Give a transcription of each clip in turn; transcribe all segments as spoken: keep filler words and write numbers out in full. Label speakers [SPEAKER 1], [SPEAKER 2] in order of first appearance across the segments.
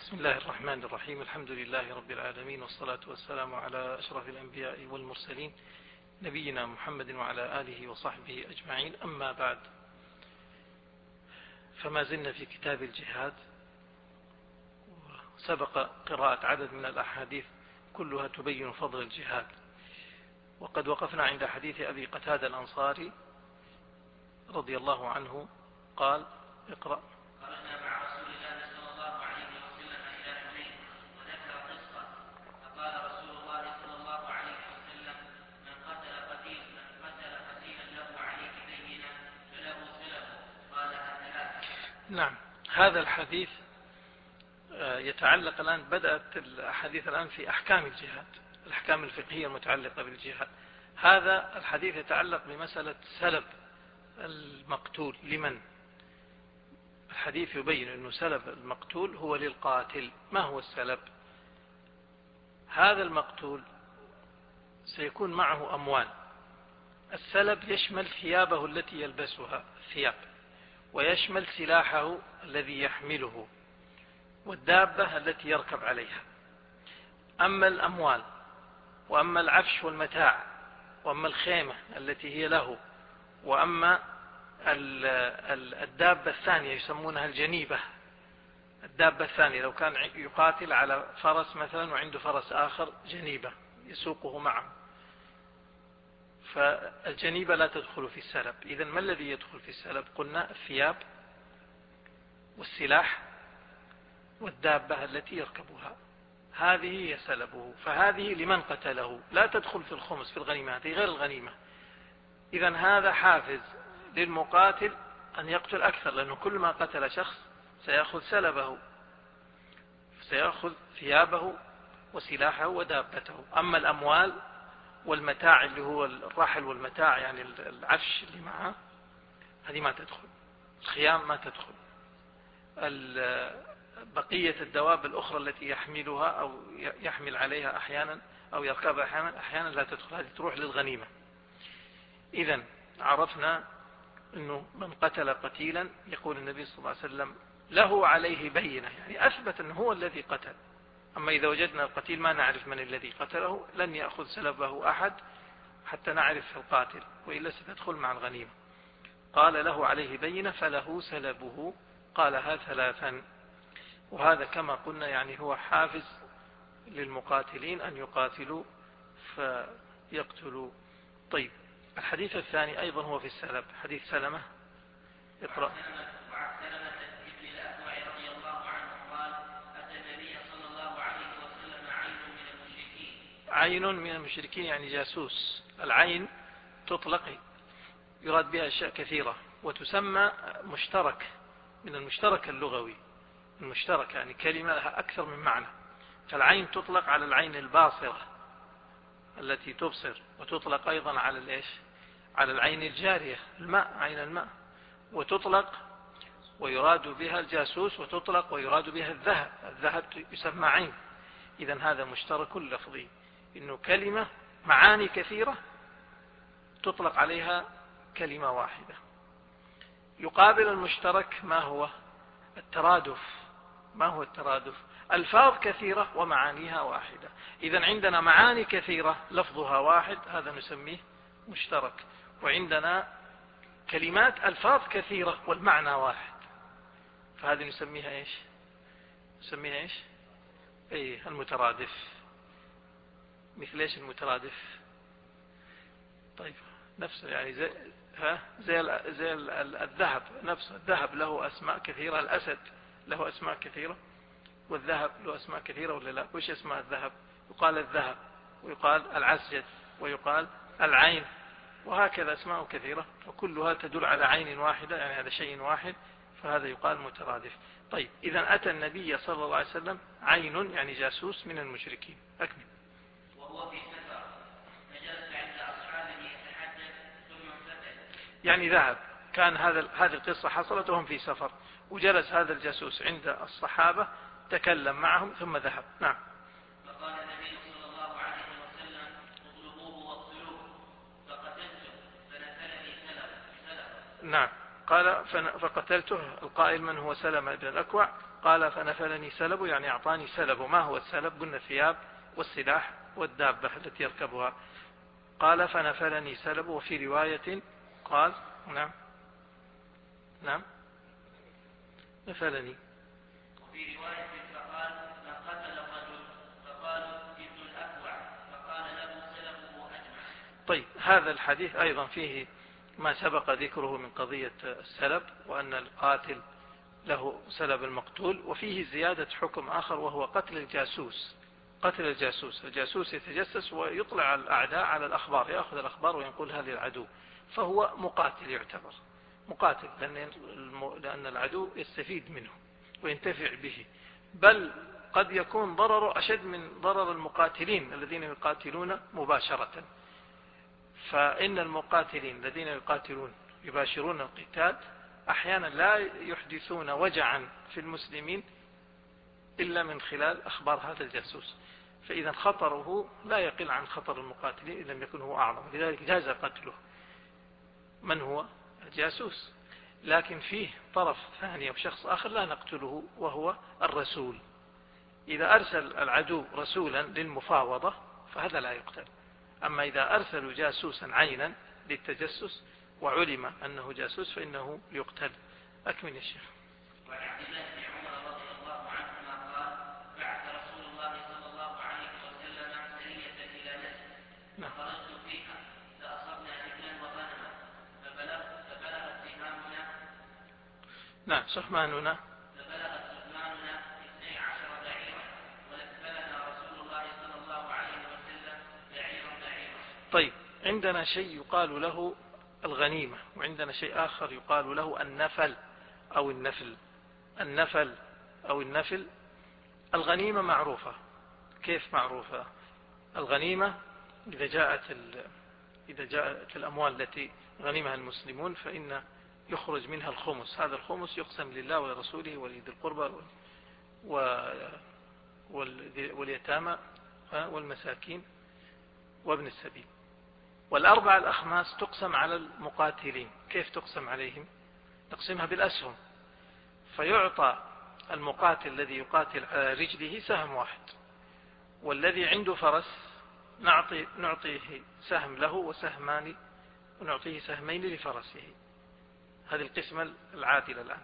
[SPEAKER 1] بسم الله الرحمن الرحيم. الحمد لله رب العالمين، والصلاة والسلام على أشرف الأنبياء والمرسلين نبينا محمد وعلى آله وصحبه أجمعين. أما بعد، فما زلنا في كتاب الجهاد، وسبق قراءة عدد من الأحاديث كلها تبين فضل الجهاد، وقد وقفنا عند حديث أبي قتادة الأنصاري رضي الله عنه قال: اقرأ. نعم، هذا الحديث يتعلق الآن، بدأت الحديث الآن في أحكام الجهاد، الأحكام الفقهية المتعلقة بالجهاد. هذا الحديث يتعلق بمسألة سلب المقتول لمن. الحديث يبين أنه سلب المقتول هو للقاتل. ما هو السلب؟ هذا المقتول سيكون معه أموال. السلب يشمل ثيابه التي يلبسها، الثياب، ويشمل سلاحه الذي يحمله، والدابة التي يركب عليها. أما الأموال، وأما العفش والمتاع، وأما الخيمة التي هي له، وأما الدابة الثانية يسمونها الجنيبة. الدابة الثانية لو كان يقاتل على فرس مثلا وعنده فرس آخر جنيبة يسوقه معه، فالجنيبة لا تدخل في السلب. إذن ما الذي يدخل في السلب؟ قلنا الثياب والسلاح والدابة التي يركبها، هذه هي سلبه. فهذه لمن قتله، لا تدخل في الخمس في الغنيمة، هذه غير الغنيمة. إذن هذا حافز للمقاتل أن يقتل أكثر، لأنه كل ما قتل شخص سيأخذ سلبه، سيأخذ ثيابه وسلاحه ودابته. أما الأموال والمتاع اللي هو الرحل والمتاع، يعني العفش اللي معه، هذه ما تدخل. الخيام ما تدخل. بقية الدواب الأخرى التي يحملها أو يحمل عليها أحيانا أو يركبها أحيانا, أحيانا لا تدخل، هذه تروح للغنيمة. إذن عرفنا أنه من قتل قتيلا، يقول النبي صلى الله عليه وسلم له عليه بينة، يعني أثبت أنه هو الذي قتل. أما إذا وجدنا القتيل ما نعرف من الذي قتله، لن يأخذ سلبه أحد حتى نعرف القاتل، وإلا ستدخل مع الغنيمة. قال له عليه بينة فله سلبه، قالها ثلاثا. وهذا كما قلنا يعني هو حافز للمقاتلين أن يقاتلوا فيقتلوا. طيب، الحديث الثاني أيضا هو في السلب، حديث سلمة. اقرأ. عين من المشركين يعني جاسوس. العين تطلق يراد بها أشياء كثيرة، وتسمى مشترك، من المشترك اللغوي. المشترك يعني كلمة لها أكثر من معنى. فالعين تطلق على العين الباصرة التي تبصر، وتطلق أيضا على الإيش؟ على العين الجارية، الماء، عين الماء. وتطلق ويراد بها الجاسوس، وتطلق ويراد بها الذهب. الذهب يسمى عين. إذن هذا مشترك لفظي، إنه كلمة معاني كثيرة تطلق عليها كلمة واحدة. يقابل المشترك ما هو؟ الترادف. ما هو الترادف؟ ألفاظ كثيرة ومعانيها واحدة. إذن عندنا معاني كثيرة لفظها واحد، هذا نسميه مشترك. وعندنا كلمات ألفاظ كثيرة والمعنى واحد، فهذه نسميها إيش؟ نسميها إيش؟ أي المترادف. مثل إيش المترادف؟ طيب، نفسه يعني زي ها زي ال زي ال الذهب نفسه. الذهب له أسماء كثيرة، الأسد له أسماء كثيرة، والذهب له أسماء كثيرة ولا لا؟ وش أسماء الذهب؟ يقال الذهب، ويقال العسجد، ويقال العين، وهكذا أسماء كثيرة، فكلها تدل على عين واحدة، يعني هذا شيء واحد، فهذا يقال مترادف. طيب، إذا أتى النبي صلى الله عليه وسلم عين يعني جاسوس من المشركين. أكمل. وهو في سفر فجلس عند أصحابه يتحدث ثم انفتح، يعني ذهب. كان هذا هذه القصة حصلت وهم في سفر، وجلس هذا الجاسوس عند الصحابة، تكلم معهم ثم ذهب. نعم. فقال النبي صلى الله عليه وسلم اطلبوه واقتلوه فقتلته فنزلني سلب سلب. نعم، قال فقتلته. القائل من هو سلمة بن الأكوع؟ قال فنفلني سلبه، يعني أعطاني سلبه. ما هو السلب؟ قلنا الثياب والسلاح والدابة التي يركبها. قال فنفلني سلبه. وفي رواية قال نعم نعم نفلني.
[SPEAKER 2] وفي رواية فقال فقتل الرجل فقال ابن الأكوع فقال له سلبه أجمع.
[SPEAKER 1] طيب هذا الحديث أيضا فيه ما سبق ذكره من قضية السلب، وأن القاتل له سلب المقتول. وفيه زيادة حكم آخر وهو قتل الجاسوس. قتل الجاسوس، الجاسوس يتجسس ويطلع الأعداء على الأخبار، يأخذ الأخبار وينقلها للعدو، فهو مقاتل، يعتبر مقاتل، لأن العدو يستفيد منه وينتفع به، بل قد يكون ضرره أشد من ضرر المقاتلين الذين يقاتلون مباشرة. فإن المقاتلين الذين يقاتلون يباشرون القتال أحيانا لا يحدثون وجعا في المسلمين إلا من خلال أخبار هذا الجاسوس، فإذا خطره لا يقل عن خطر المقاتلين إن لم يكن هو أعظم، لذلك جاز قتله. من هو؟ الجاسوس. لكن فيه طرف ثاني أو شخص آخر لا نقتله، وهو الرسول. إذا أرسل العدو رسولا للمفاوضة فهذا لا يقتل. أما إذا أرسلوا جاسوسا عينا للتجسس وعلم أنه جاسوس فإنه يقتل. أكمل يا شيخ.
[SPEAKER 2] وعن عبد الله بن عمر رضي الله عنهما قال بعث رسول الله صلى الله عليه وسلم سرية إلى نجد فخرجت فيها فأصبنا إبلا وغنما فبلغت فبلغت سهامنا
[SPEAKER 1] نعم سهماننا
[SPEAKER 2] فبلغت سهماننا اثني عشر بعيرا ولكفلنا رسول الله صلى الله عليه وسلم بعيرا بعيرا.
[SPEAKER 1] طيب عندنا شيء يقال له الغنيمة، وعندنا شيء آخر يقال له النفل أو النفل. النفل أو النفل. الغنيمة معروفة. كيف معروفة؟ الغنيمة إذا جاءت إذا جاءت الأموال التي غنمها المسلمون فإن يخرج منها الخمس. هذا الخمس يقسم لله ولرسوله ولذي القربى واليتامى والمساكين وابن السبيل. والأربع الأخماس تقسم على المقاتلين. كيف تقسم عليهم؟ نقسمها بالأسهم، فيعطى المقاتل الذي يقاتل على رجله سهم واحد، والذي عنده فرس نعطي نعطيه سهم له وسهمان، ونعطيه سهمين لفرسه. هذه القسمة العادلة الآن.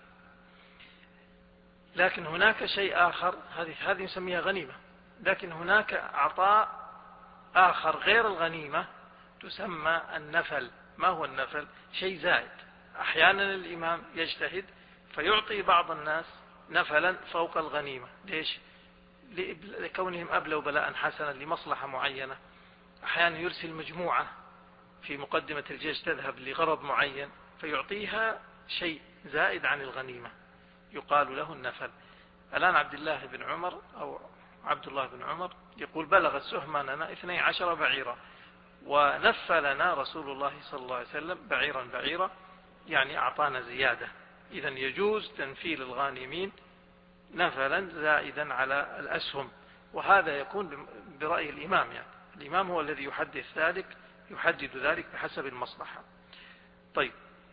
[SPEAKER 1] لكن هناك شيء آخر، هذه هذه نسميها غنيمة، لكن هناك عطاء آخر غير الغنيمة تسمى النفل. ما هو النفل؟ شيء زائد. أحيانا الإمام يجتهد فيعطي بعض الناس نفلا فوق الغنيمة. ليش؟ لكونهم أبلوا بلاء حسنا لمصلحة معينة. أحيانا يرسل مجموعة في مقدمة الجيش تذهب لغرض معين فيعطيها شيء زائد عن الغنيمة، يقال له النفل. الآن عبد الله بن عمر أو عبد الله بن عمر يقول بلغت سهماننا اثني عشر بعيرا ونفلنا رسول الله صلى الله عليه وسلم بعيرا بعيرا، يعني أعطانا زيادة. إذن يجوز تنفيل الغانمين نفلا زائدا على الأسهم، وهذا يكون برأي الإمام. يعني الإمام هو الذي يحدث ذلك، يحدد ذلك بحسب المصلحة. طيب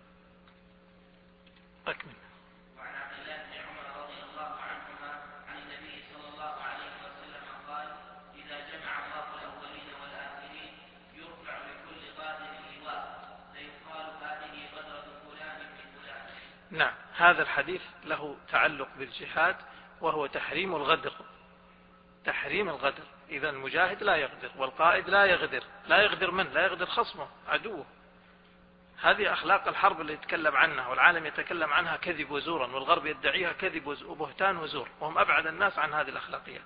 [SPEAKER 1] أكمل.
[SPEAKER 2] وعن عبد الله بن عمر رضي الله عنهما عن النبي صلى الله عليه وسلم قال إذا جمع الله الأولين والآخرين يرفع لكل قادر لواء فيقال هذه غدرة فلان من فلان.
[SPEAKER 1] نعم هذا الحديث له تعلق بالجهاد وهو تحريم الغدر. تحريم الغدر. إذا المجاهد لا يغدر والقائد لا يغدر. لا يغدر من؟ لا يغدر خصمه عدوه. هذه أخلاق الحرب اللي يتكلم عنها والعالم يتكلم عنها كذب وزورا، والغرب يدعيها كذب وبهتان وزور، وهم أبعد الناس عن هذه الأخلاقيات.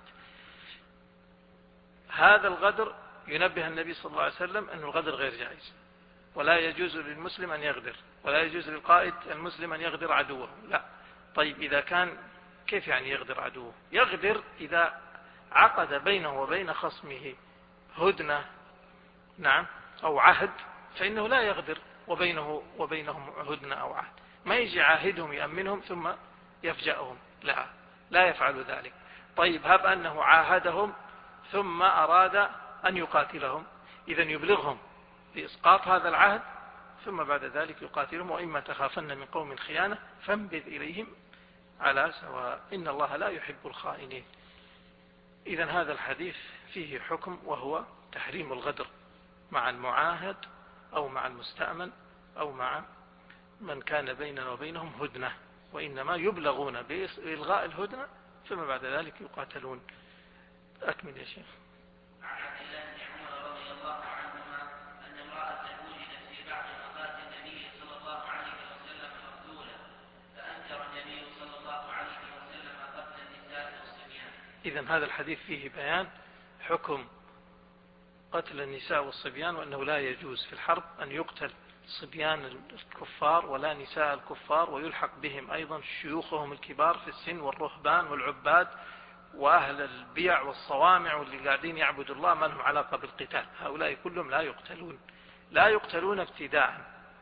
[SPEAKER 1] هذا الغدر ينبه النبي صلى الله عليه وسلم أن الغدر غير جائز، ولا يجوز للمسلم أن يغدر، ولا يجوز للقائد المسلم أن يغدر عدوه. لا. طيب إذا كان كيف يعني يغدر عدوه؟ يغدر إذا عقد بينه وبين خصمه هدنة نعم أو عهد فإنه لا يغدر وبينه وبينهم هدنة أو عهد. ما يجي عاهدهم يأمنهم ثم يفجأهم، لا لا يفعل ذلك. طيب هب أنه عاهدهم ثم أراد أن يقاتلهم، إذن يبلغهم بإسقاط هذا العهد ثم بعد ذلك يقاتلهم، وإما تخافن من قوم خيانة فانبذ إليهم على سواء إن الله لا يحب الخائنين. إذن هذا الحديث فيه حكم، وهو تحريم الغدر مع المعاهد أو مع المستأمن أو مع من كان بيننا وبينهم هدنة، وإنما يبلغون بإلغاء الهدنة ثم بعد ذلك يقاتلون. أكمل يا شيخ.
[SPEAKER 2] عن عبد الله بن عمر رضي الله عنهما أن امرأة وجدت في بعض أوقات النبي صلى الله عليه وسلم مقتولة، فأنكر النبي صلى الله عليه وسلم قتل النساء والصبيان.
[SPEAKER 1] إذن هذا الحديث فيه بيان حكم قتل النساء والصبيان، وأنه لا يجوز في الحرب أن يقتل صبيان الكفار ولا نساء الكفار، ويلحق بهم أيضا شيوخهم الكبار في السن والرهبان والعباد وأهل البيع والصوامع واللي قاعدين يعبدوا الله ما لهم علاقة بالقتال. هؤلاء كلهم لا يقتلون، لا يقتلون ابتداء،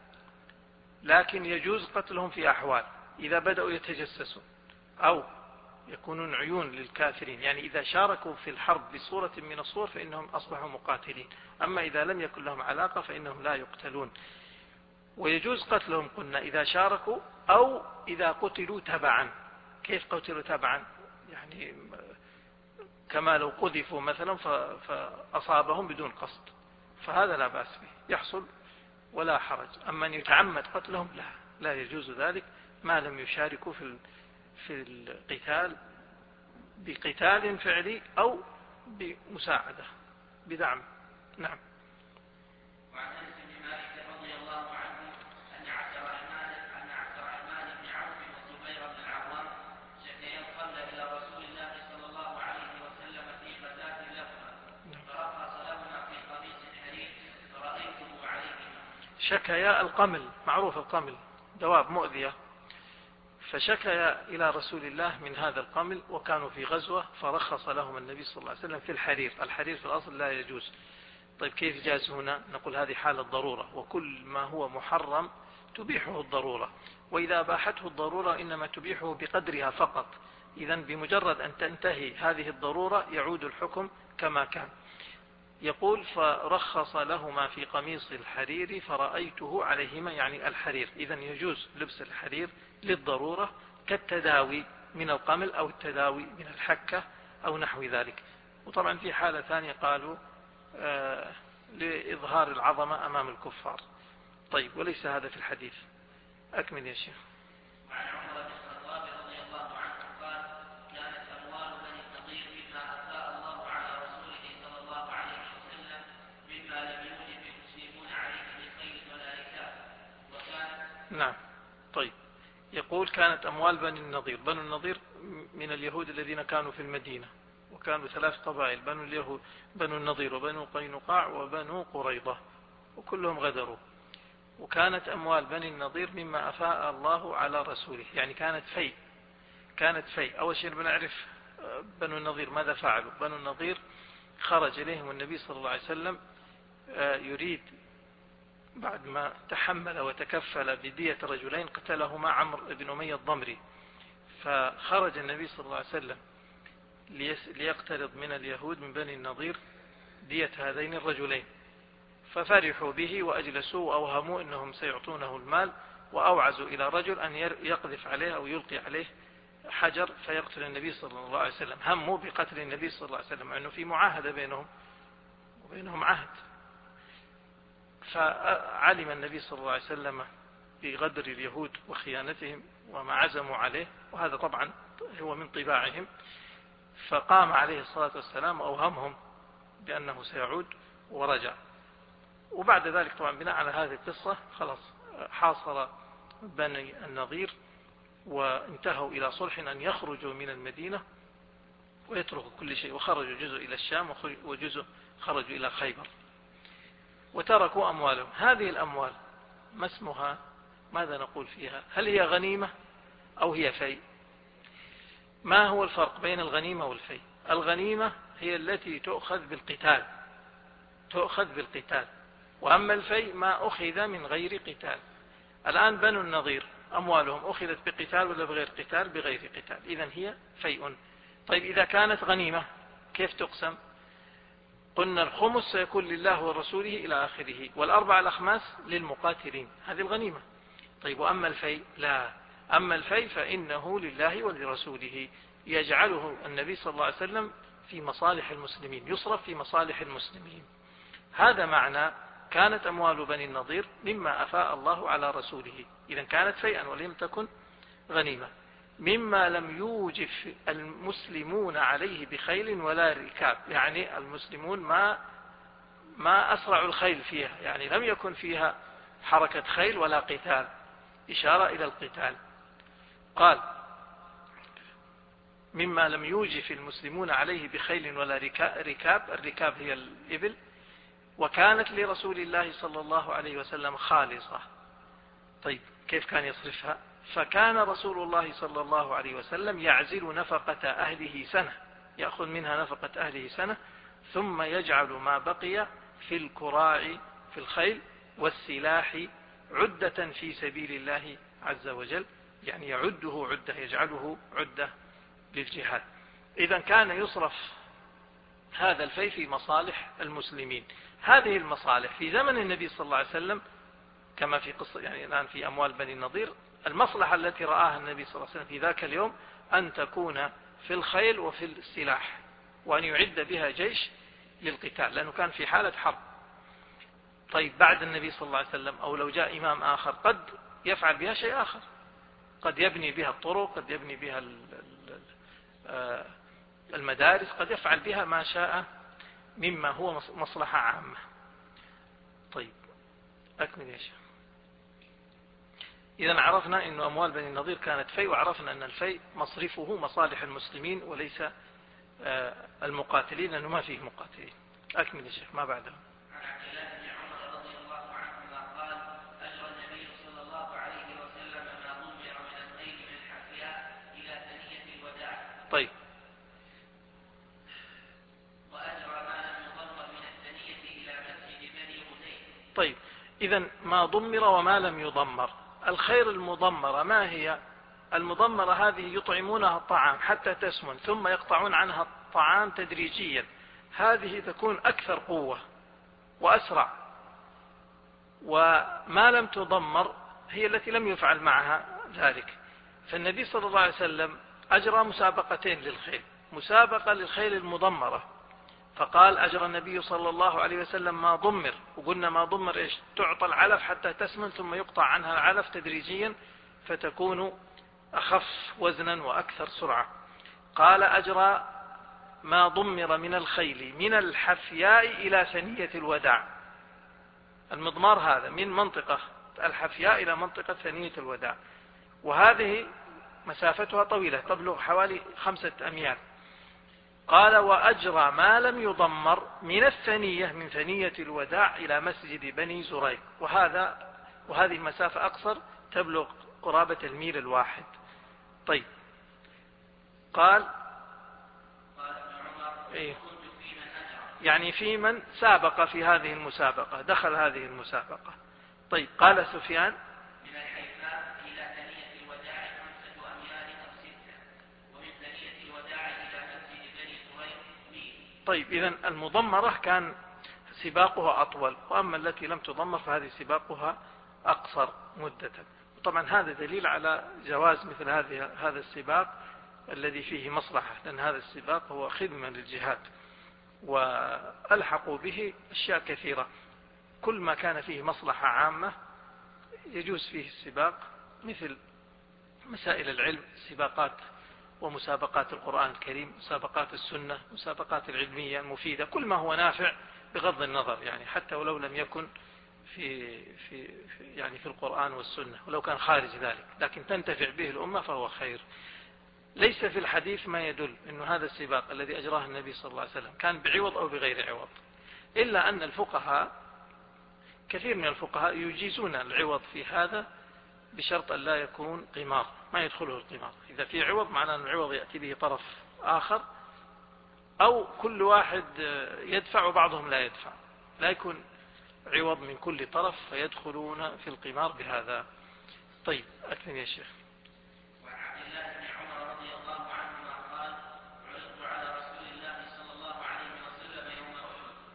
[SPEAKER 1] لكن يجوز قتلهم في أحوال: إذا بدأوا يتجسسون أو يكونون عيون للكافرين، يعني إذا شاركوا في الحرب بصورة من الصور فإنهم أصبحوا مقاتلين. أما إذا لم يكن لهم علاقة فإنهم لا يقتلون. ويجوز قتلهم قلنا إذا شاركوا أو إذا قتلوا تبعا. كيف قتلوا تبعا؟ يعني كما لو قذفوا مثلا فأصابهم بدون قصد، فهذا لا بأس به، يحصل ولا حرج. أما أن يتعمد قتلهم لا لا يجوز ذلك ما لم يشاركوا في في القتال بقتال فعلي أو بمساعدة بدعم. نعم.
[SPEAKER 2] وعن أنس بن مالك رضي الله عنه أن عبد الرحمن أن عبد الرحمن بن عوف والزبير بن العوام شكيا قبل إلى رسول الله صلى الله عليه وسلم في غزاة لهما، فرخص لهما في قميص الحرير فرأيته عليهما.
[SPEAKER 1] شكيا القمل، معروف القمل دواب مؤذية، فشكيا إلى رسول الله من هذا القمل، وكانوا في غزوة فرخص لهم النبي صلى الله عليه وسلم في الحرير. الحرير في الأصل لا يجوز. طيب كيف جاز هنا؟ نقول هذه حالة ضرورة، وكل ما هو محرم تبيحه الضرورة، وإذا أباحته الضرورة إنما تبيحه بقدرها فقط. إذن بمجرد أن تنتهي هذه الضرورة يعود الحكم كما كان. يقول فرخص لهما في قميص الحرير فرأيته عليهما، يعني الحرير. إذن يجوز لبس الحرير للضرورة كالتداوي من القمل أو التداوي من الحكة أو نحو ذلك. وطبعا في حالة ثانية قالوا آه لإظهار العظمة أمام الكفار. طيب وليس هذا في الحديث. أكمل يا شيخ.
[SPEAKER 2] وعن عمر بن الخطاب رضي الله عنه قال: كانت أموال بني النضير مما أفاء الله على رسوله صلى الله عليه وسلم مما لم يوجب المسلمون عليه من خير ولا ركاب. وكانت
[SPEAKER 1] نعم. طيب يقول كانت أموال بني النضير. بنو النضير من اليهود الذين كانوا في المدينة، وكانوا ثلاث قبائل: بنو اليهود بنو النضير وبنو قينقاع وبنو قريظة، وكلهم غدروا. وكانت أموال بني النضير مما أفاء الله على رسوله، يعني كانت في كانت في أول شيء بنعرف بنو النضير ماذا فعلوا. بنو النضير خرج إليهم النبي صلى الله عليه وسلم يريد بعد ما تحمل وتكفل بدية رجلين قتلهما عمرو بن أمية الضمري، فخرج النبي صلى الله عليه وسلم ليقترض من اليهود من بني النضير دية هذين الرجلين، ففرحوا به وأجلسوا وأوهموا أنهم سيعطونه المال، وأوعزوا إلى رجل أن يقذف عليه أو يلقي عليه حجر فيقتل النبي صلى الله عليه وسلم. هموا بقتل النبي صلى الله عليه وسلم مع أنه في معاهدة بينهم وبينهم عهد. فعلم النبي صلى الله عليه وسلم بغدر اليهود وخيانتهم وما عزموا عليه، وهذا طبعا هو من طباعهم، فقام عليه الصلاة والسلام وأوهمهم بأنه سيعود ورجع. وبعد ذلك طبعا بناء على هذه القصة خلاص حاصر بني النضير وانتهوا إلى صلح أن يخرجوا من المدينة ويتركوا كل شيء، وخرجوا جزء إلى الشام وجزء خرجوا إلى خيبر وتركوا أموالهم. هذه الأموال ما اسمها؟ ماذا نقول فيها؟ هل هي غنيمة أو هي في؟ ما هو الفرق بين الغنيمة والفي؟ الغنيمة هي التي تؤخذ بالقتال تؤخذ بالقتال وأما الفي ما أخذ من غير قتال. الآن بنو النضير أموالهم أخذت بقتال ولا بغير قتال؟ بغير قتال، إذن هي فيء. طيب إذا كانت غنيمة كيف تقسم؟ قلنا الخمس سيكون لله ورسوله إلى آخره، والأربع الأخماس للمقاتلين، هذه الغنيمة. طيب وأما الفيء لا، أما الفيء فإنه لله ولرسوله، يجعله النبي صلى الله عليه وسلم في مصالح المسلمين، يصرف في مصالح المسلمين. هذا معنى كانت أموال بني النضير مما أفاء الله على رسوله، إذا كانت فيئا ولم تكن غنيمة، مما لم يوجف المسلمون عليه بخيل ولا ركاب، يعني المسلمون ما ما أسرعوا الخيل فيها، يعني لم يكن فيها حركة خيل ولا قتال، إشارة إلى القتال. قال مما لم يوجف المسلمون عليه بخيل ولا ركاب، الركاب هي الإبل، وكانت لرسول الله صلى الله عليه وسلم خالصة. طيب كيف كان يصرفها؟ فكان رسول الله صلى الله عليه وسلم يعزل نفقة أهله سنة، يأخذ منها نفقة أهله سنة، ثم يجعل ما بقي في الكراع في الخيل والسلاح عدة في سبيل الله عز وجل، يعني يعده عدة، يجعله عدة للجهاد. إذا كان يصرف هذا الفيء في مصالح المسلمين. هذه المصالح في زمن النبي صلى الله عليه وسلم كما في قصة يعني الآن في أموال بني النضير، المصلحة التي رآها النبي صلى الله عليه وسلم في ذاك اليوم أن تكون في الخيل وفي السلاح، وأن يعد بها جيش للقتال، لأنه كان في حالة حرب. طيب بعد النبي صلى الله عليه وسلم أو لو جاء إمام آخر قد يفعل بها شيء آخر، قد يبني بها الطرق، قد يبني بها المدارس، قد يفعل بها ما شاء مما هو مصلحة عامة. طيب أكمل يا شيخ. إذا عرفنا أن أموال بني النضير كانت فيء، وعرفنا أن الفيء مصرفه مصالح المسلمين وليس المقاتلين، لأنه ما فيه مقاتلين. أكمل يا شيخ ما بعده. طيب طيب إذا ما ضمر وما لم يضمر. الخير المضمرة ما هي؟ المضمرة هذه يطعمونها الطعام حتى تسمن، ثم يقطعون عنها الطعام تدريجيا، هذه تكون أكثر قوة وأسرع. وما لم تضمر هي التي لم يفعل معها ذلك. فالنبي صلى الله عليه وسلم أجرى مسابقتين للخيل، مسابقة للخيل المضمرة، فقال أجرى النبي صلى الله عليه وسلم ما ضمر، وقلنا ما ضمر إيش؟ تعطى العلف حتى تسمن ثم يقطع عنها العلف تدريجيا فتكون أخف وزنا وأكثر سرعة. قال أجرى ما ضمر من الخيل من الحفياء إلى ثنية الوداع. المضمار هذا من منطقة الحفياء إلى منطقة ثنية الوداع، وهذه مسافتها طويلة تبلغ حوالي خمسة أميال. قال وأجرى ما لم يضمر من الثنية من ثنية الوداع إلى مسجد بني زريق، وهذا وهذه المسافة أقصر تبلغ قرابة الميل الواحد. طيب قال إيه؟ يعني في من سابق في هذه المسابقة، دخل هذه المسابقة. طيب قال سفيان
[SPEAKER 2] من الحيفاء إلى ثنية الوداع خمسة أميال أو ستة، ومن ثنية الوداع إلى مسجد بني زريق ميل.
[SPEAKER 1] طيب إذن المضمرة كان سباقها أطول، وأما التي لم تضمر فهذه سباقها أقصر مدة. طبعا هذا دليل على جواز مثل هذه هذا السباق الذي فيه مصلحة، لأن هذا السباق هو خدمة للجهاد، وألحقوا به أشياء كثيرة. كل ما كان فيه مصلحة عامة يجوز فيه السباق، مثل مسائل العلم، سباقات ومسابقات القرآن الكريم، مسابقات السنة، مسابقات العلمية المفيدة، كل ما هو نافع بغض النظر، يعني حتى ولو لم يكن في في يعني في القرآن والسنة، ولو كان خارج ذلك، لكن تنتفع به الأمة فهو خير. ليس في الحديث ما يدل أن هذا السباق الذي أجراه النبي صلى الله عليه وسلم كان بعوض أو بغير عوض، إلا أن الفقهاء كثير من الفقهاء يجيزون العوض في هذا بشرط أن لا يكون قمار، ما يدخله القمار. إذا في عوض معناه أن العوض يأتي به طرف آخر، أو كل واحد يدفع وبعضهم لا يدفع، لا يكون عوض من كل طرف فيدخلون في القمار بهذا. طيب أكمل يا شيخ.
[SPEAKER 2] وعن عبد الله بن عمر رضي الله عنهما قال عرضت على رسول الله صلى الله عليه وسلم يوم أحد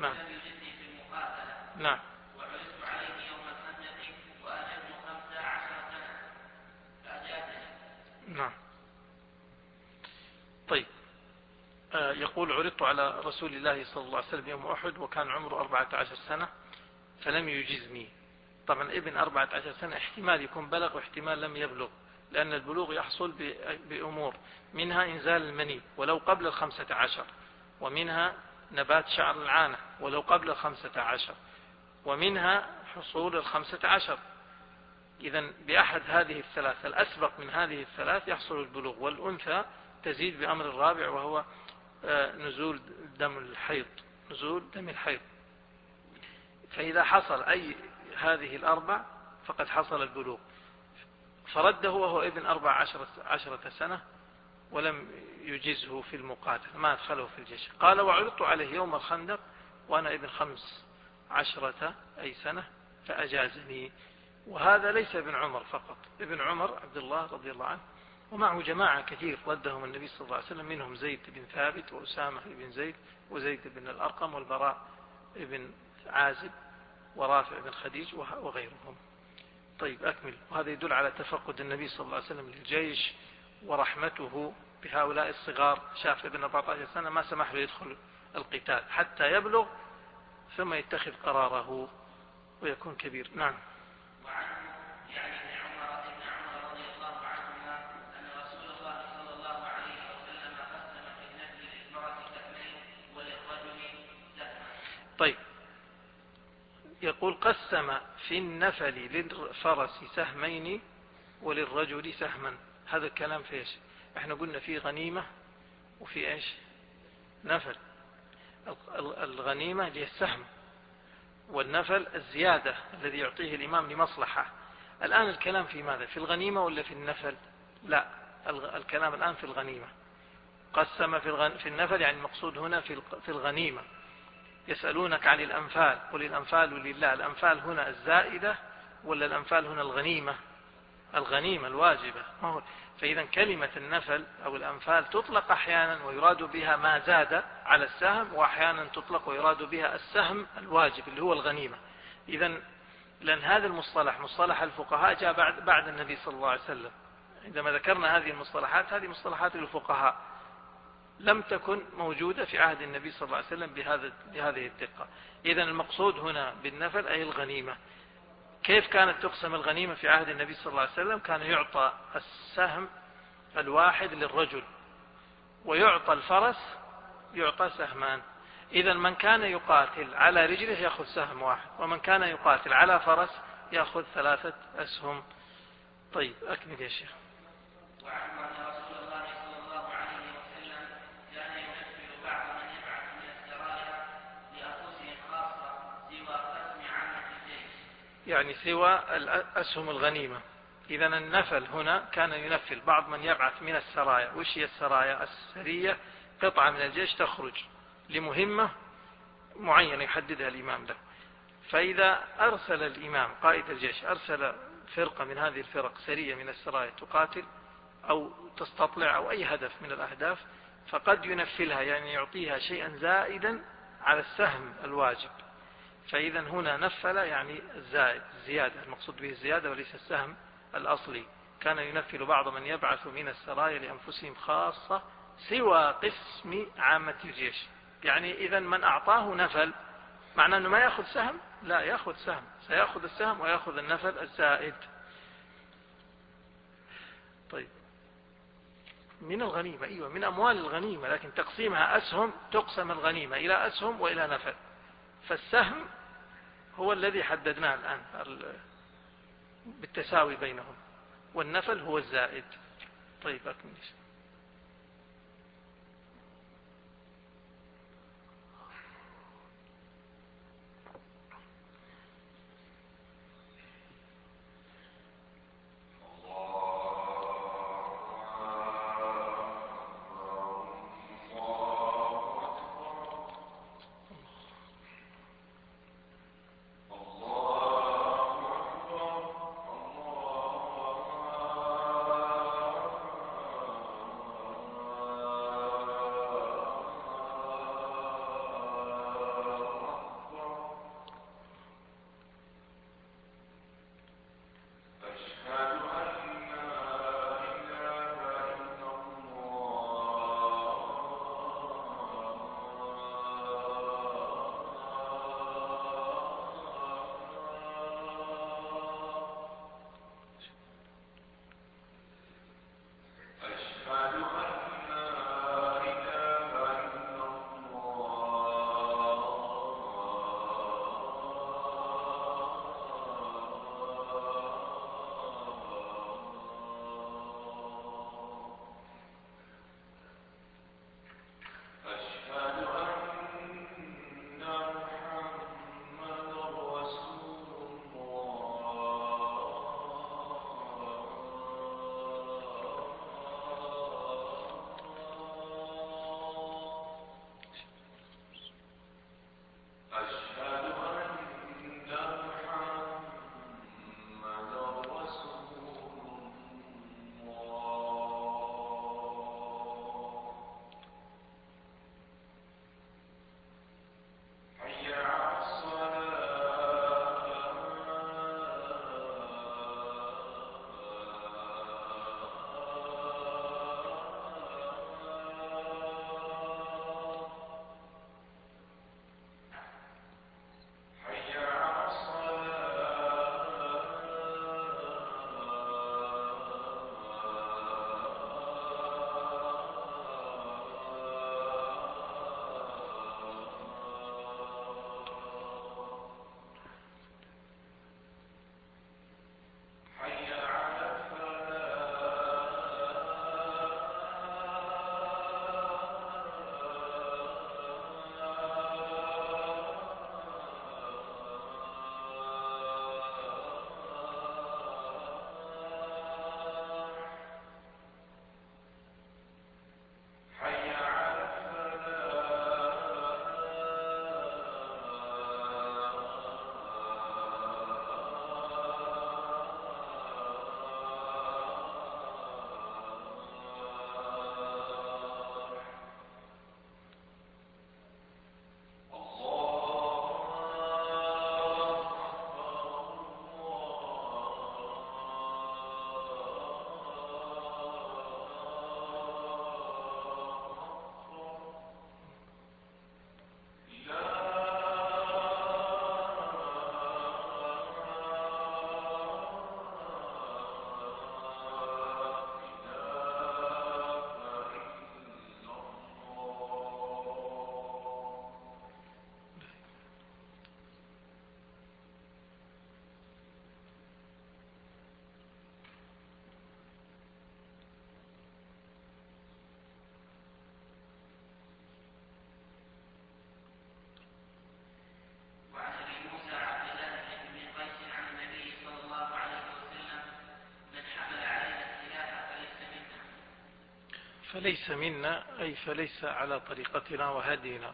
[SPEAKER 1] نعم.
[SPEAKER 2] ولم يجزني في المقاتلة.
[SPEAKER 1] نعم.
[SPEAKER 2] وعرضت عليه يوم الخندق وأنا ابن خمس عشر سنة فأجازني.
[SPEAKER 1] نعم. طيب. آه يقول عرضت على رسول الله صلى الله عليه وسلم يوم أحد وكان عمره أربعة عشر سنة فلم يجزني. طبعا ابن أربعة عشر سنة احتمال يكون بلغ واحتمال لم يبلغ، لأن البلوغ يحصل بأمور، منها إنزال المني ولو قبل الخمسة عشر، ومنها نبات شعر العانة ولو قبل الخمسة عشر، ومنها حصول الخمسة عشر. إذن بأحد هذه الثلاث الأسبق من هذه الثلاث يحصل البلوغ، والأنثى تزيد بأمر الرابع وهو نزول دم الحيض، نزول دم الحيض. فإذا حصل أي هذه الأربع فقد حصل البلوغ. فرده وهو ابن أربع عشرة, عشرة سنة ولم يجزه في المقاتل، ما أدخله في الجيش. قال وعرضت عليه يوم الخندق وأنا ابن خمس عشرة أي سنة فأجازني. وهذا ليس ابن عمر فقط، ابن عمر عبد الله رضي الله عنه ومعه جماعة كثير ردهم النبي صلى الله عليه وسلم، منهم زيد بن ثابت وأسامة بن زيد وزيد بن الأرقم والبراء بن عازب ورافع بن خديج وغيرهم. طيب أكمل. وهذا يدل على تفقد النبي صلى الله عليه وسلم للجيش ورحمته بهؤلاء الصغار. شاف ابن أربعة عشر سنة ما سمح له يدخل القتال حتى يبلغ ثم يتخذ قراره ويكون كبير. نعم.
[SPEAKER 2] وعنه يعني ابن عمر ابن عمر رضي الله عنهما أن رسول الله صلى الله عليه وسلم قسم في النفل للمرأة سهمين وللرجل سهما.
[SPEAKER 1] طيب يقول قسم في النفل للفرس سهمين وللرجل سهما. هذا الكلام في ايش؟ احنا قلنا في غنيمة وفي ايش؟ نفل. الغنيمة هي السهم، والنفل الزيادة الذي يعطيه الإمام لمصلحة. الآن الكلام في ماذا؟ في الغنيمة ولا في النفل؟ لا، الكلام الآن في الغنيمة. قسم في النفل يعني المقصود هنا في الغنيمة. يسألونك عن الأنفال قل الأنفال لله. الأنفال هنا الزائدة ولا الأنفال هنا الغنيمة؟ الغنيمة الواجبة. فإذا كلمة النفل أو الأنفال تطلق أحيانا ويراد بها ما زاد على السهم، وأحيانا تطلق ويراد بها السهم الواجب اللي هو الغنيمة. إذا لأن هذا المصطلح مصطلح الفقهاء جاء بعد, بعد النبي صلى الله عليه وسلم. عندما ذكرنا هذه المصطلحات هذه مصطلحات الفقهاء لم تكن موجودة في عهد النبي صلى الله عليه وسلم بهذا بهذه الدقة. إذا المقصود هنا بالنفل أي الغنيمة. كيف كانت تقسم الغنيمة في عهد النبي صلى الله عليه وسلم؟ كان يعطى السهم الواحد للرجل ويعطى الفرس يعطى سهمان. إذا من كان يقاتل على رجله يأخذ سهم واحد، ومن كان يقاتل على فرس يأخذ ثلاثة أسهم. طيب أكمل يا شيخ. يعني سوى أسهم الغنيمة. إذا النفل هنا كان ينفل بعض من يبعث من السرايا. وش هي السرايا؟ السرية قطعة من الجيش تخرج لمهمة معينة يحددها الإمام له. فإذا أرسل الإمام قائد الجيش أرسل فرقة من هذه الفرق سرية من السرايا تقاتل أو تستطلع أو أي هدف من الأهداف، فقد ينفلها يعني يعطيها شيئا زائدا على السهم الواجب. فإذا هنا نفل يعني الزائد الزيادة، المقصود به الزيادة وليس السهم الأصلي. كان ينفل بعض من يبعث من السرايا لأنفسهم خاصة سوى قسم عامة الجيش. يعني إذا من أعطاه نفل معناه أنه ما يأخذ سهم؟ لا، يأخذ سهم، سيأخذ السهم ويأخذ النفل الزائد. طيب من الغنيمة، أيوة من أموال الغنيمة، لكن تقسيمها أسهم، تقسم الغنيمة إلى أسهم وإلى نفل. فالسهم هو الذي حددناه الآن بالتساوي بينهم، والنفل هو الزائد. طيب أكمل. فليس منا أي فليس على طريقتنا وهدينا.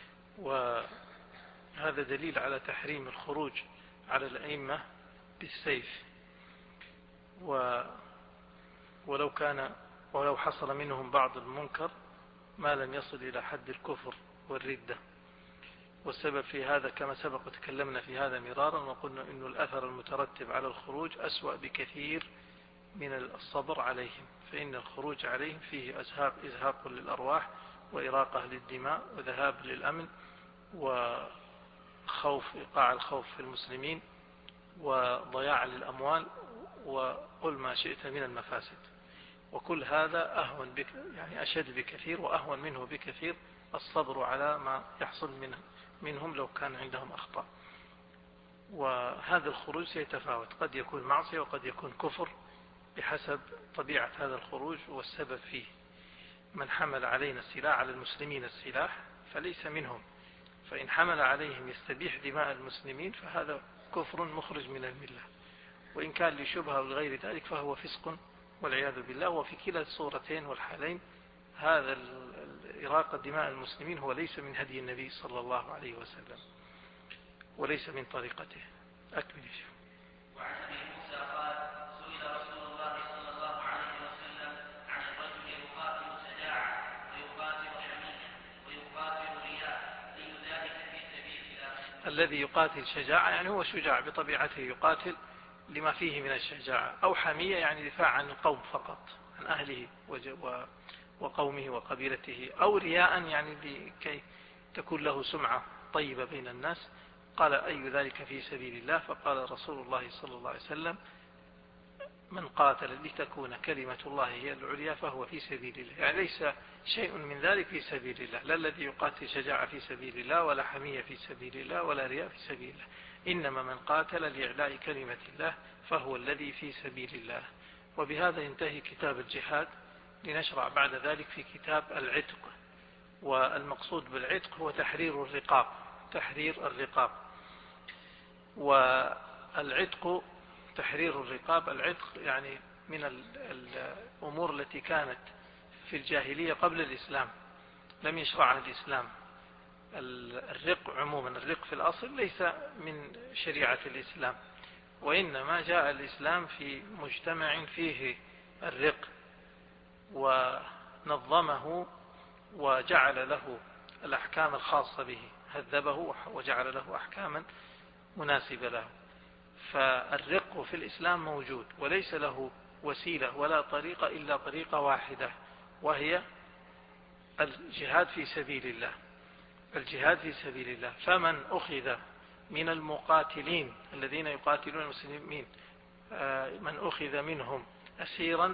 [SPEAKER 1] وهذا دليل على تحريم الخروج على الأئمة بالسيف، و ولو كان ولو حصل منهم بعض المنكر ما لم يصل إلى حد الكفر والردة. والسبب في هذا كما سبق وتكلمنا في هذا مرارا، وقلنا إن الأثر المترتب على الخروج أسوأ بكثير من الصبر عليهم، فإن الخروج عليهم فيه أزهاق إزهاق للأرواح وإراقة للدماء وذهاب للأمن وخوف إيقاع الخوف في المسلمين وضياع للأموال وقل ما شئت من المفاسد. وكل هذا أهون بك يعني أشد بكثير وأهون منه بكثير الصبر على ما يحصل منه منهم لو كان عندهم أخطاء. وهذا الخروج سيتفاوت، قد يكون معصية وقد يكون كفر بحسب طبيعة هذا الخروج والسبب فيه. من حمل علينا السلاح على المسلمين السلاح فليس منهم، فإن حمل عليهم يستبيح دماء المسلمين فهذا كفر مخرج من الملة، وإن كان لشبهة وغير ذلك فهو فسق والعياذ بالله. وفي كلا الصورتين والحالين هذا إراقة دماء المسلمين هو ليس من هدي النبي صلى الله عليه وسلم وليس من طريقته. أكمل فيه.
[SPEAKER 2] وعن أبي موسى قال: سئل رسول الله صلى الله عليه وسلم عن الرجل يقاتل شجاعة ويقاتل حمية ويقاتل رياء، أي ذلك في سبيل الله؟
[SPEAKER 1] الذي يقاتل شجاعة يعني هو شجاع بطبيعته، يقاتل لما فيه من الشجاعة، أو حمية يعني دفاع عن القوم فقط، عن أهله وقومه وقبيلته، أو رياء يعني لكي تكون له سمعة طيبة بين الناس. قال: أي ذلك في سبيل الله؟ فقال رسول الله صلى الله عليه وسلم: من قاتل لتكون كلمة الله هي العليا فهو في سبيل الله. يعني ليس شيء من ذلك في سبيل الله، لا الذي يقاتل شجاعة في سبيل الله ولا حمية في سبيل الله ولا رياء في سبيل الله، إنما من قاتل لإعلاء كلمة الله فهو الذي في سبيل الله. وبهذا ينتهي كتاب الجهاد، لنشرع بعد ذلك في كتاب العتق. والمقصود بالعتق هو تحرير الرقاب، تحرير الرقاب. والعتق تحرير الرقاب، العتق يعني من الأمور التي كانت في الجاهلية قبل الإسلام، لم يشرعها الإسلام. الرق عموما، الرق في الأصل ليس من شريعة الإسلام، وإنما جاء الإسلام في مجتمع فيه الرق ونظمه وجعل له الأحكام الخاصة به، هذبه وجعل له أحكاما مناسبة له. فالرق في الإسلام موجود، وليس له وسيلة ولا طريقة إلا طريقة واحدة، وهي الجهاد في سبيل الله. الجهاد في سبيل الله. فمن أخذ من المقاتلين الذين يقاتلون المسلمين من أخذ منهم أسيرا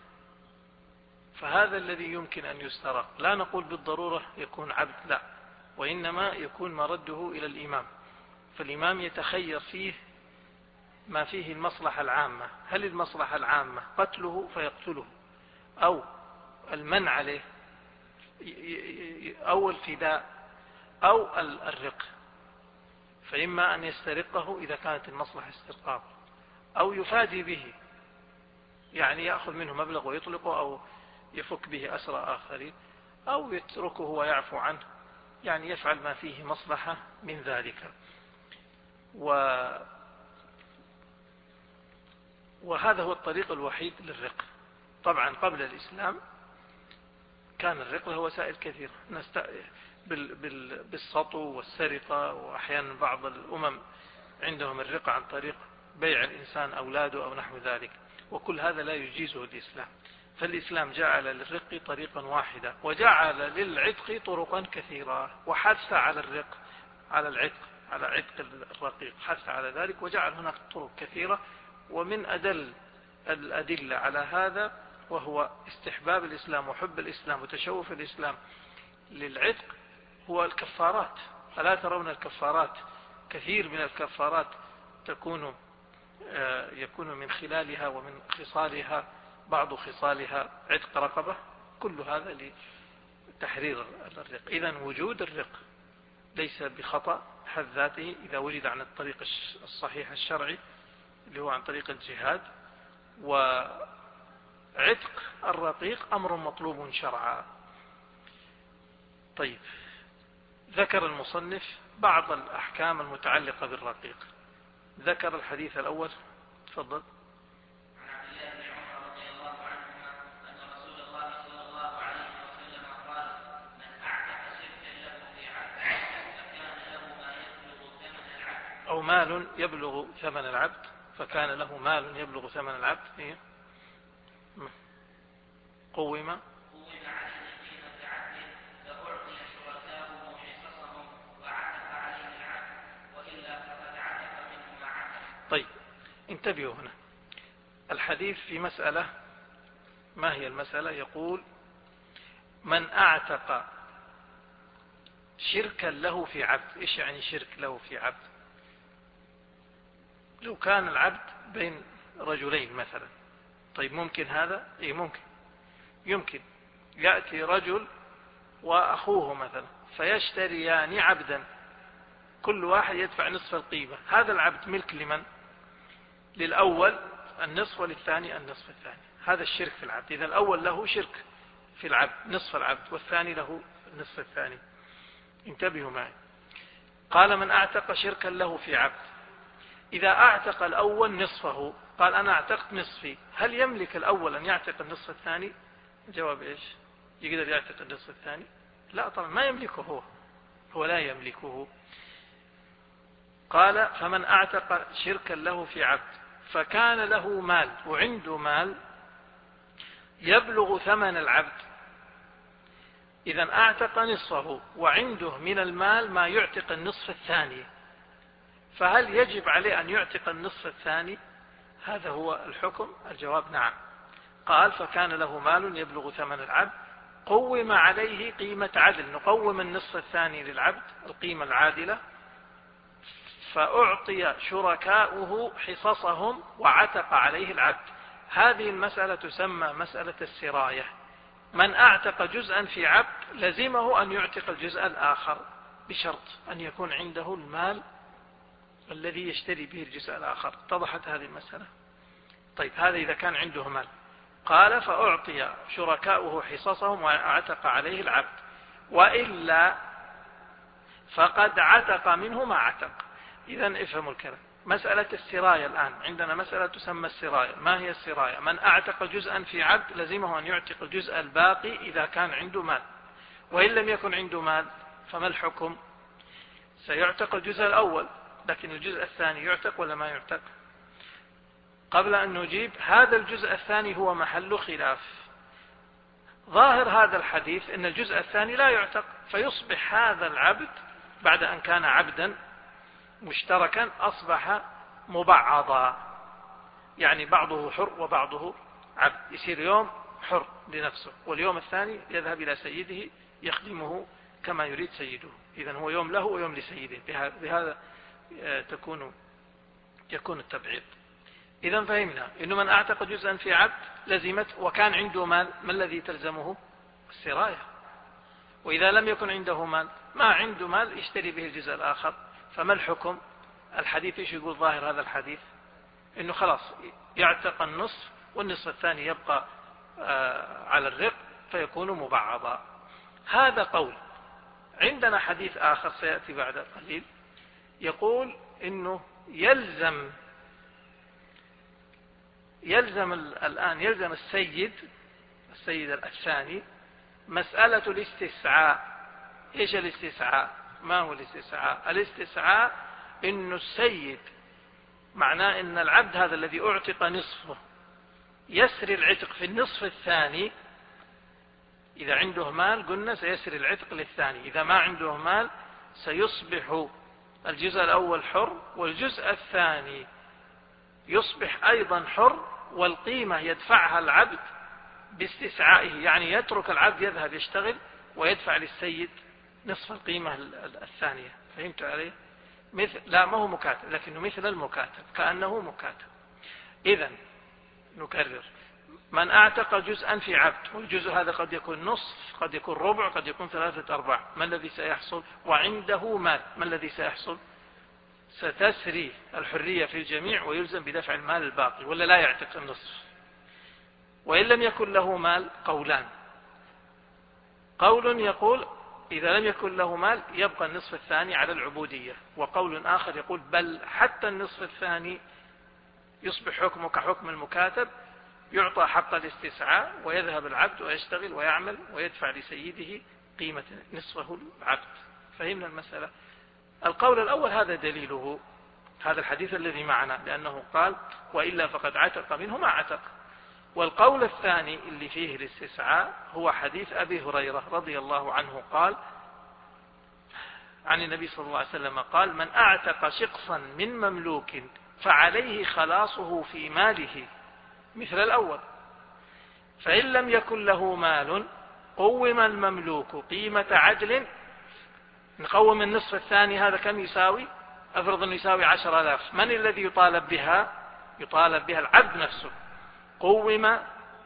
[SPEAKER 1] فهذا الذي يمكن أن يسترق. لا نقول بالضرورة يكون عبد، لا، وإنما يكون مرده إلى الإمام، فالإمام يتخير فيه ما فيه المصلحة العامة. هل المصلحة العامة قتله فيقتله، أو المنع عليه، أو الفداء، أو الرق؟ فإما أن يسترقه إذا كانت المصلحة استرقاق، أو يفادي به، يعني يأخذ منه مبلغ ويطلقه، أو يفك به أسرى آخرين، أو يتركه ويعفو عنه، يعني يفعل ما فيه مصلحة من ذلك. و وهذا هو الطريق الوحيد للرق. طبعا قبل الإسلام كان الرق له وسائل كثيرة، بالسطو والسرقة، وأحيانا بعض الأمم عندهم الرق عن طريق بيع الإنسان أولاده أو نحو ذلك، وكل هذا لا يجيزه الإسلام. فالإسلام جعل للرق طريقا واحدة، وجعل للعتق طرقا كثيرة، وحث على الرق، على العتق، على عتق الرقيق، حث على ذلك، وجعل هناك طرق كثيرة. ومن أدل الأدلة على هذا وهو استحباب الإسلام وحب الإسلام وتشوف الإسلام للعتق هو الكفارات. ألا ترون الكفارات؟ كثير من الكفارات تكون يكون من خلالها ومن خصالها بعض خصالها عتق رقبة. كل هذا لتحرير الرق. إذن وجود الرق ليس بخطأ حد ذاته إذا وجد عن الطريق الصحيح الشرعي اللي هو عن طريق الجهاد. عتق الرقيق أمر مطلوب شرعا. طيب، ذكر المصنف بعض الأحكام المتعلقة بالرقيق. ذكر الحديث الأول، تفضل. أو مال يبلغ ثمن العبد، فكان له مال يبلغ ثمن العبد. إيه؟ قوم طيب، انتبهوا هنا. الحديث في مسألة، ما هي المسألة؟ يقول: من أعتق شركا له في عبد. إيش يعني شرك له في عبد؟ لو كان العبد بين رجلين مثلا. طيب، ممكن هذا؟ إيه، ممكن. يمكن يأتي رجل وأخوه مثلا فيشتريان عبدا، كل واحد يدفع نصف القيمة. هذا العبد ملك لمن؟ للأول النصف وللثاني النصف الثاني. هذا الشرك في العبد. إذا الأول له شرك في العبد نصف العبد، والثاني له النصف الثاني. انتبهوا معي. قال: من أعتق شركا له في عبد. إذا أعتق الأول نصفه، قال: أنا أعتقت نصفي، هل يملك الأول أن يعتق النصف الثاني؟ الجواب إيش؟ يقدر يعتق النصف الثاني؟ لا طبعا، ما يملكه هو هو لا يملكه. قال: فمن أعتق شركا له في عبد فكان له مال، وعنده مال يبلغ ثمن العبد. إذا أعتق نصفه وعنده من المال ما يعتق النصف الثاني، فهل يجب عليه أن يعتق النصف الثاني؟ هذا هو الحكم. الجواب نعم. قال: فكان له مال يبلغ ثمن العبد، قوم عليه قيمة عدل. نقوم النصف الثاني للعبد القيمة العادلة، فأعطي شركاؤه حصصهم وعتق عليه العبد. هذه المسألة تسمى مسألة السراية. من أعتق جزءا في عبد لزمه أن يعتق الجزء الآخر، بشرط أن يكون عنده المال الذي يشتري به الجزء الآخر. اتضحت هذه المسألة؟ طيب، هذا إذا كان عنده مال. قال: فأعطي شركاؤه حصصهم وعتق عليه العبد، وإلا فقد عتق منه ما عتق. إذن افهموا الكلام. مسألة السراية الآن عندنا مسألة تسمى السراية. ما هي السراية؟ من أعتق جزءا في عبد لزمه أن يعتق الجزء الباقي إذا كان عنده مال، وإن لم يكن عنده مال فما الحكم؟ سيعتق الجزء الأول، لكن الجزء الثاني يعتق ولا ما يعتق؟ قبل أن نجيب، هذا الجزء الثاني هو محل خلاف. ظاهر هذا الحديث أن الجزء الثاني لا يعتق، فيصبح هذا العبد بعد أن كان عبدا مشتركا أصبح مبعضا، يعني بعضه حر وبعضه عبد. يصير يوم حر لنفسه، واليوم الثاني يذهب إلى سيده يخدمه كما يريد سيده. إذن هو يوم له ويوم لسيده. بهذا تكون يكون التبعيض. إذن فهمنا إنه من أعتق جزءا في عبد لزمت، وكان عنده مال، ما الذي تلزمه؟ السراية. وإذا لم يكن عنده مال، ما عنده مال يشتري به الجزء الآخر، فما الحكم؟ الحديث ايش يقول؟ ظاهر هذا الحديث انه خلاص يعتق النصف والنصف الثاني يبقى على الرق فيكون مبعضا. هذا قول. عندنا حديث آخر سيأتي بعد قليل يقول انه يلزم يلزم الآن يلزم السيد السيد الثاني مسألة الاستسعاء. ايش الاستسعاء؟ ما هو الاستسعاء؟ الاستسعاء انه السيد معناه ان العبد هذا الذي اعتق نصفه يسري العتق في النصف الثاني. اذا عنده مال قلنا سيسري العتق للثاني، اذا ما عنده مال سيصبح الجزء الاول حر والجزء الثاني يصبح ايضا حر، والقيمة يدفعها العبد باستسعائه، يعني يترك العبد يذهب يشتغل ويدفع للسيد نصف القيمة الثانية. فهمت عليه؟ مثل لا ما هو مكاتب، لكنه مثل المكاتب، كأنه مكاتب. إذن نكرر: من أعتق جزءا في عبد، والجزء هذا قد يكون نصف، قد يكون ربع، قد يكون ثلاثة أرباع، ما الذي سيحصل؟ وعنده مال، ما الذي سيحصل؟ ستسري الحرية في الجميع ويلزم بدفع المال الباقي، ولا لا يعتق النصف؟ وإن لم يكن له مال قولان. قول يقول إذا لم يكن له مال يبقى النصف الثاني على العبودية، وقول آخر يقول بل حتى النصف الثاني يصبح حكمه كحكم المكاتب، يعطى حق الاستسعاء ويذهب العبد ويشتغل ويعمل ويدفع لسيده قيمة نصفه العبد. فهمنا المسألة. القول الأول هذا دليله هذا الحديث الذي معنا، لأنه قال وإلا فقد عتق منه ما عتق. والقول الثاني اللي فيه الاستسعاء هو حديث أبي هريرة رضي الله عنه قال عن النبي صلى الله عليه وسلم قال من أعتق شقصا من مملوك فعليه خلاصه في ماله مثل الأول، فإن لم يكن له مال قوم المملوك قيمة عدل. نقوم النصف الثاني هذا كم يساوي؟ أفرض أنه يساوي عشر آلاف، من الذي يطالب بها؟ يطالب بها العبد نفسه. قوم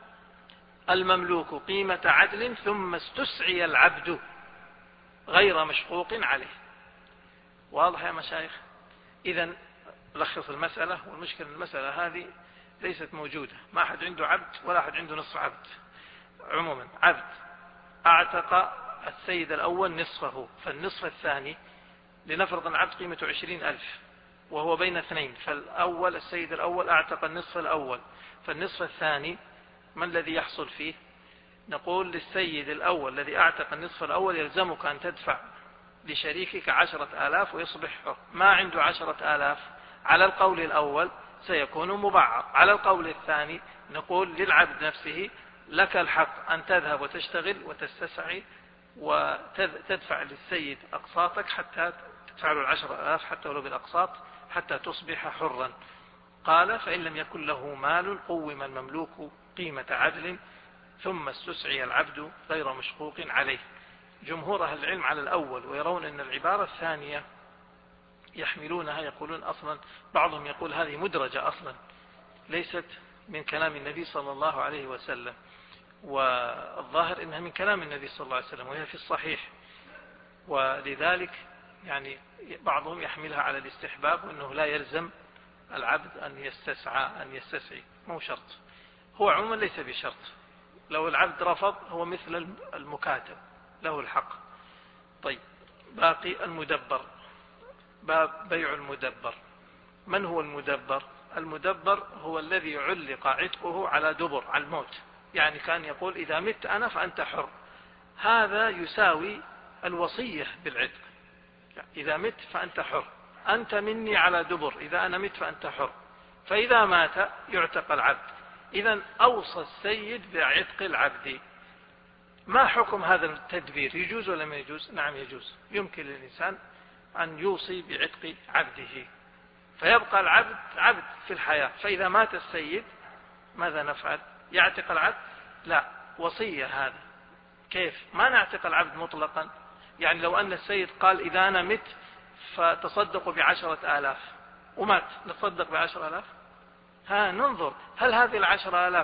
[SPEAKER 1] المملوك قيمة عدل ثم استسعي العبد غير مشقوق عليه. واضح يا مشايخ؟ إذن لخص المسألة، والمشكلة المسألة هذه ليست موجودة، ما أحد عنده عبد ولا أحد عنده نصف عبد. عموما عبد أعتق السيد الأول نصفه، فالنصف الثاني لنفرض العبد قيمته عشرين ألف وهو بين اثنين، فالأول السيد الأول أعتق النصف الأول، فالنصف الثاني ما الذي يحصل فيه؟ نقول للسيد الأول الذي أعتق النصف الأول يلزمك أن تدفع لشريكك عشرة آلاف ويصبح حر. ما عنده عشرة آلاف على القول الأول سيكون مبعض. على القول الثاني نقول للعبد نفسه لك الحق أن تذهب وتشتغل وتستسعي وتدفع للسيد أقساطك حتى تدفع له العشرة آلاف حتى ولو بالأقساط حتى تصبح حرا. قال فإن لم يكن له مال قوم المملوك قيمة عدل ثم استسعي العبد غير مشقوق عليه. جمهور أهل العلم على الأول، ويرون أن العبارة الثانية يحملونها، يقولون أصلا بعضهم يقول هذه مدرجة أصلا ليست من كلام النبي صلى الله عليه وسلم، والظاهر إنها من كلام النبي صلى الله عليه وسلم وهي في الصحيح، ولذلك يعني بعضهم يحملها على الاستحباب وأنه لا يلزم العبد أن يستسعى أن يستسعي، مو شرط. هو عموما ليس بشرط، لو العبد رفض هو مثل المكاتب له الحق. طيب باقي المدبر، باب بيع المدبر. من هو المدبر؟ المدبر هو الذي علق عتقه على دبر، على الموت، يعني كان يقول إذا مت أنا فأنت حر. هذا يساوي الوصية بالعتق، إذا مت فأنت حر، أنت مني على دبر، إذا أنا مت فأنت حر. فإذا مات يعتق العبد. إذن أوصى السيد بعتق العبد. ما حكم هذا التدبير؟ يجوز ولا ما يجوز؟ نعم يجوز، يمكن للإنسان أن يوصي بعتق عبده، فيبقى العبد عبد في الحياة، فإذا مات السيد ماذا نفعل؟ يعتق العبد؟ لا، وصية هذا. كيف؟ ما نعتق العبد مطلقا، يعني لو أن السيد قال إذا أنا مت فتصدقوا بعشرة آلاف ومات، نتصدق بعشرة آلاف؟ ها ننظر هل هذه العشرة آلاف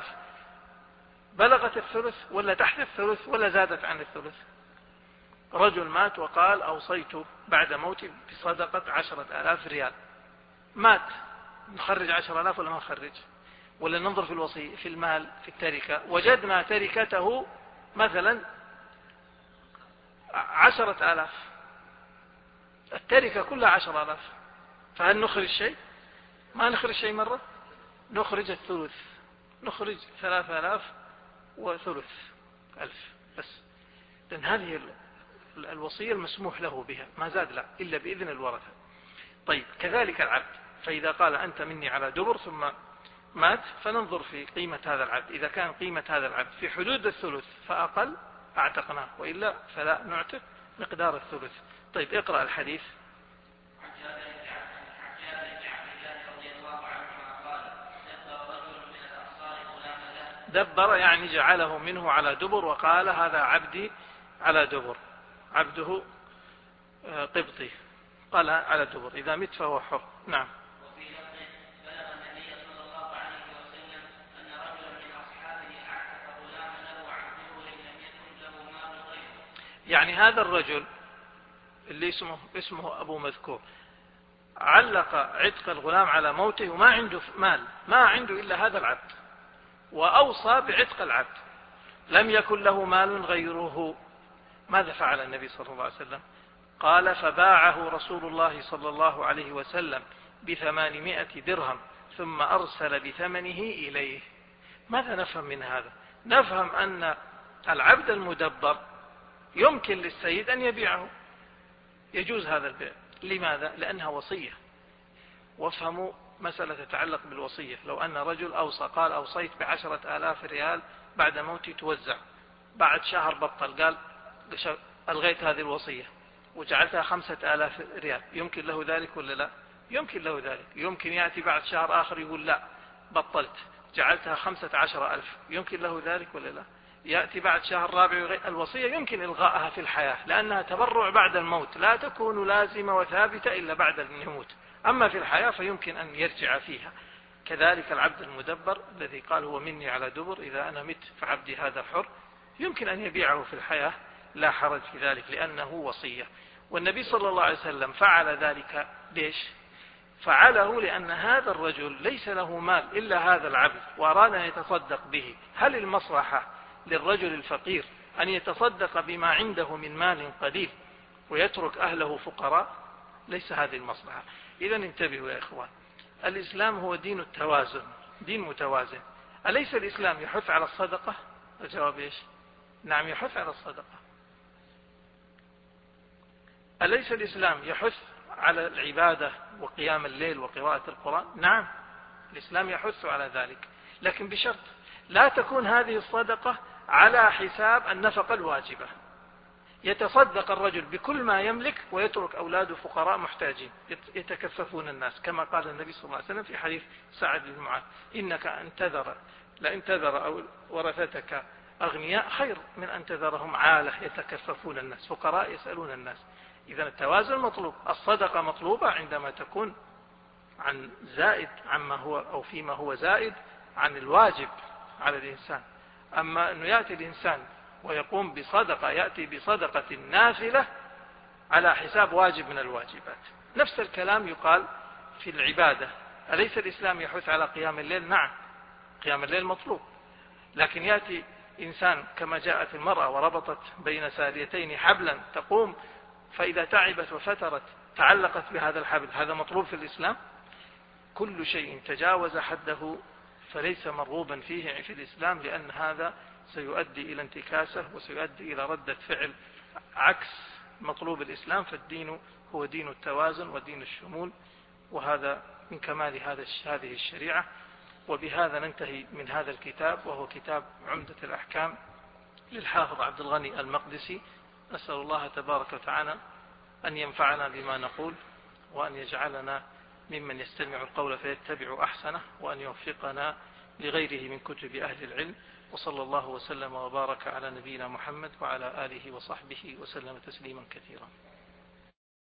[SPEAKER 1] بلغت الثلث ولا تحت الثلث ولا زادت عن الثلث. رجل مات وقال أوصيت بعد موتي بصدقة عشرة آلاف ريال، مات، نخرج عشرة آلاف ولا ما نخرج؟ ولا ننظر في الوصي في المال في التركة، وجدنا تركته مثلا عشرة آلاف، التركة كلها عشرة آلاف، فهل نخرج شيء؟ ما نخرج شيء مرة، نخرج الثلث، نخرج ثلاثة آلاف وثلث ألف بس، لأن هذه الوصية المسموح له بها، ما زاد لا إلا بإذن الورثة. طيب كذلك العبد، فإذا قال أنت مني على دبر ثم مات، فننظر في قيمة هذا العبد، إذا كان قيمة هذا العبد في حدود الثلث فأقل اعتقناه، وإلا فلا نعتق مقدار الثلث. طيب اقرأ الحديث. دبر يعني جعله منه على دبر، وقال هذا عبدي على دبر، عبده قبطي، قال على دبر، إذا مت فهو حر. نعم.
[SPEAKER 2] وفي لفظ بلغ النبي صلى الله عليه وسلم أن رجلا من أصحابه أعتق غلاما له عن دبر لم يكن له مال غيره.
[SPEAKER 1] يعني هذا الرجل اللي اسمه اسمه أبو مذكور علق عتق الغلام على موته وما عنده مال، ما عنده إلا هذا العبد، وأوصى بعتق العبد، لم يكن له مال غيره. ماذا فعل النبي صلى الله عليه وسلم؟ قال فباعه رسول الله صلى الله عليه وسلم بثمانمائة درهم ثم أرسل بثمنه إليه. ماذا نفهم من هذا؟ نفهم أن العبد المدبر يمكن للسيد أن يبيعه، يجوز هذا البيع. لماذا؟ لأنها وصية. وافهموا مسألة تتعلق بالوصية. لو أن رجل أوصى قال أوصيت بعشرة آلاف ريال بعد موتي توزع، بعد شهر بطل قال ألغيت هذه الوصية وجعلتها خمسة آلاف ريال، يمكن له ذلك ولا لا؟ يمكن له ذلك. يمكن يأتي بعد شهر آخر يقول لا بطلت جعلتها خمسة عشر ألف، يمكن له ذلك ولا لا؟ يأتي بعد شهر رابع. الوصية يمكن إلغائها في الحياة لأنها تبرع بعد الموت، لا تكون لازمة وثابتة إلا بعد أن يموت. أما في الحياة فيمكن أن يرجع فيها. كذلك العبد المدبر الذي قال هو مني على دبر، إذا أنا مت فعبدي هذا حر، يمكن أن يبيعه في الحياة، لا حرج في ذلك لأنه وصية. والنبي صلى الله عليه وسلم فعل ذلك ليش؟ فعله لأن هذا الرجل ليس له مال إلا هذا العبد وأراد أن يتصدق به. هل المصلحة للرجل الفقير أن يتصدق بما عنده من مال قليل ويترك أهله فقراء؟ ليس هذه المصلحة. إذن انتبهوا يا إخوان، الإسلام هو دين التوازن، دين متوازن. أليس الإسلام يحث على الصدقة؟ الجواب إيش؟ نعم يحث على الصدقة. أليس الإسلام يحث على العبادة وقيام الليل وقراءة القرآن؟ نعم الإسلام يحث على ذلك، لكن بشرط لا تكون هذه الصدقة على حساب النفقة الواجبة. يتصدق الرجل بكل ما يملك ويترك أولاده فقراء محتاجين يتكففون الناس، كما قال النبي صلى الله عليه وسلم في حديث سعد بن معاذ: إنك أن تذر لأن تذر أو ورثتك أغنياء خير من أن تذرهم عالة يتكففون الناس، فقراء يسألون الناس. إذا التوازن مطلوب. الصدقة مطلوبة عندما تكون عن زائد عما هو أو فيما هو زائد عن الواجب على الإنسان. أما أنه يأتي الإنسان ويقوم بصدقة، يأتي بصدقة نافلة على حساب واجب من الواجبات. نفس الكلام يقال في العبادة. أليس الإسلام يحث على قيام الليل؟ نعم قيام الليل مطلوب، لكن يأتي إنسان كما جاءت المرأة وربطت بين ساريتين حبلا تقوم، فإذا تعبت وفترت تعلقت بهذا الحبل، هذا مطلوب في الإسلام؟ كل شيء تجاوز حده فليس مرغوبا فيه في الإسلام، لأن هذا سيؤدي إلى انتكاسة وسيؤدي إلى ردة فعل عكس مطلوب الإسلام. فالدين هو دين التوازن ودين الشمول، وهذا من كمال هذه الشريعة. وبهذا ننتهي من هذا الكتاب، وهو كتاب عمدة الأحكام للحافظ عبد الغني المقدسي. نسأل الله تبارك وتعالى أن ينفعنا بما نقول، وأن يجعلنا ممن يستمع القول فيتبع أحسنه، وأن يوفقنا لغيره من كتب أهل العلم. وصلى الله وسلم وبارك على نبينا محمد وعلى آله وصحبه وسلم تسليما كثيرا.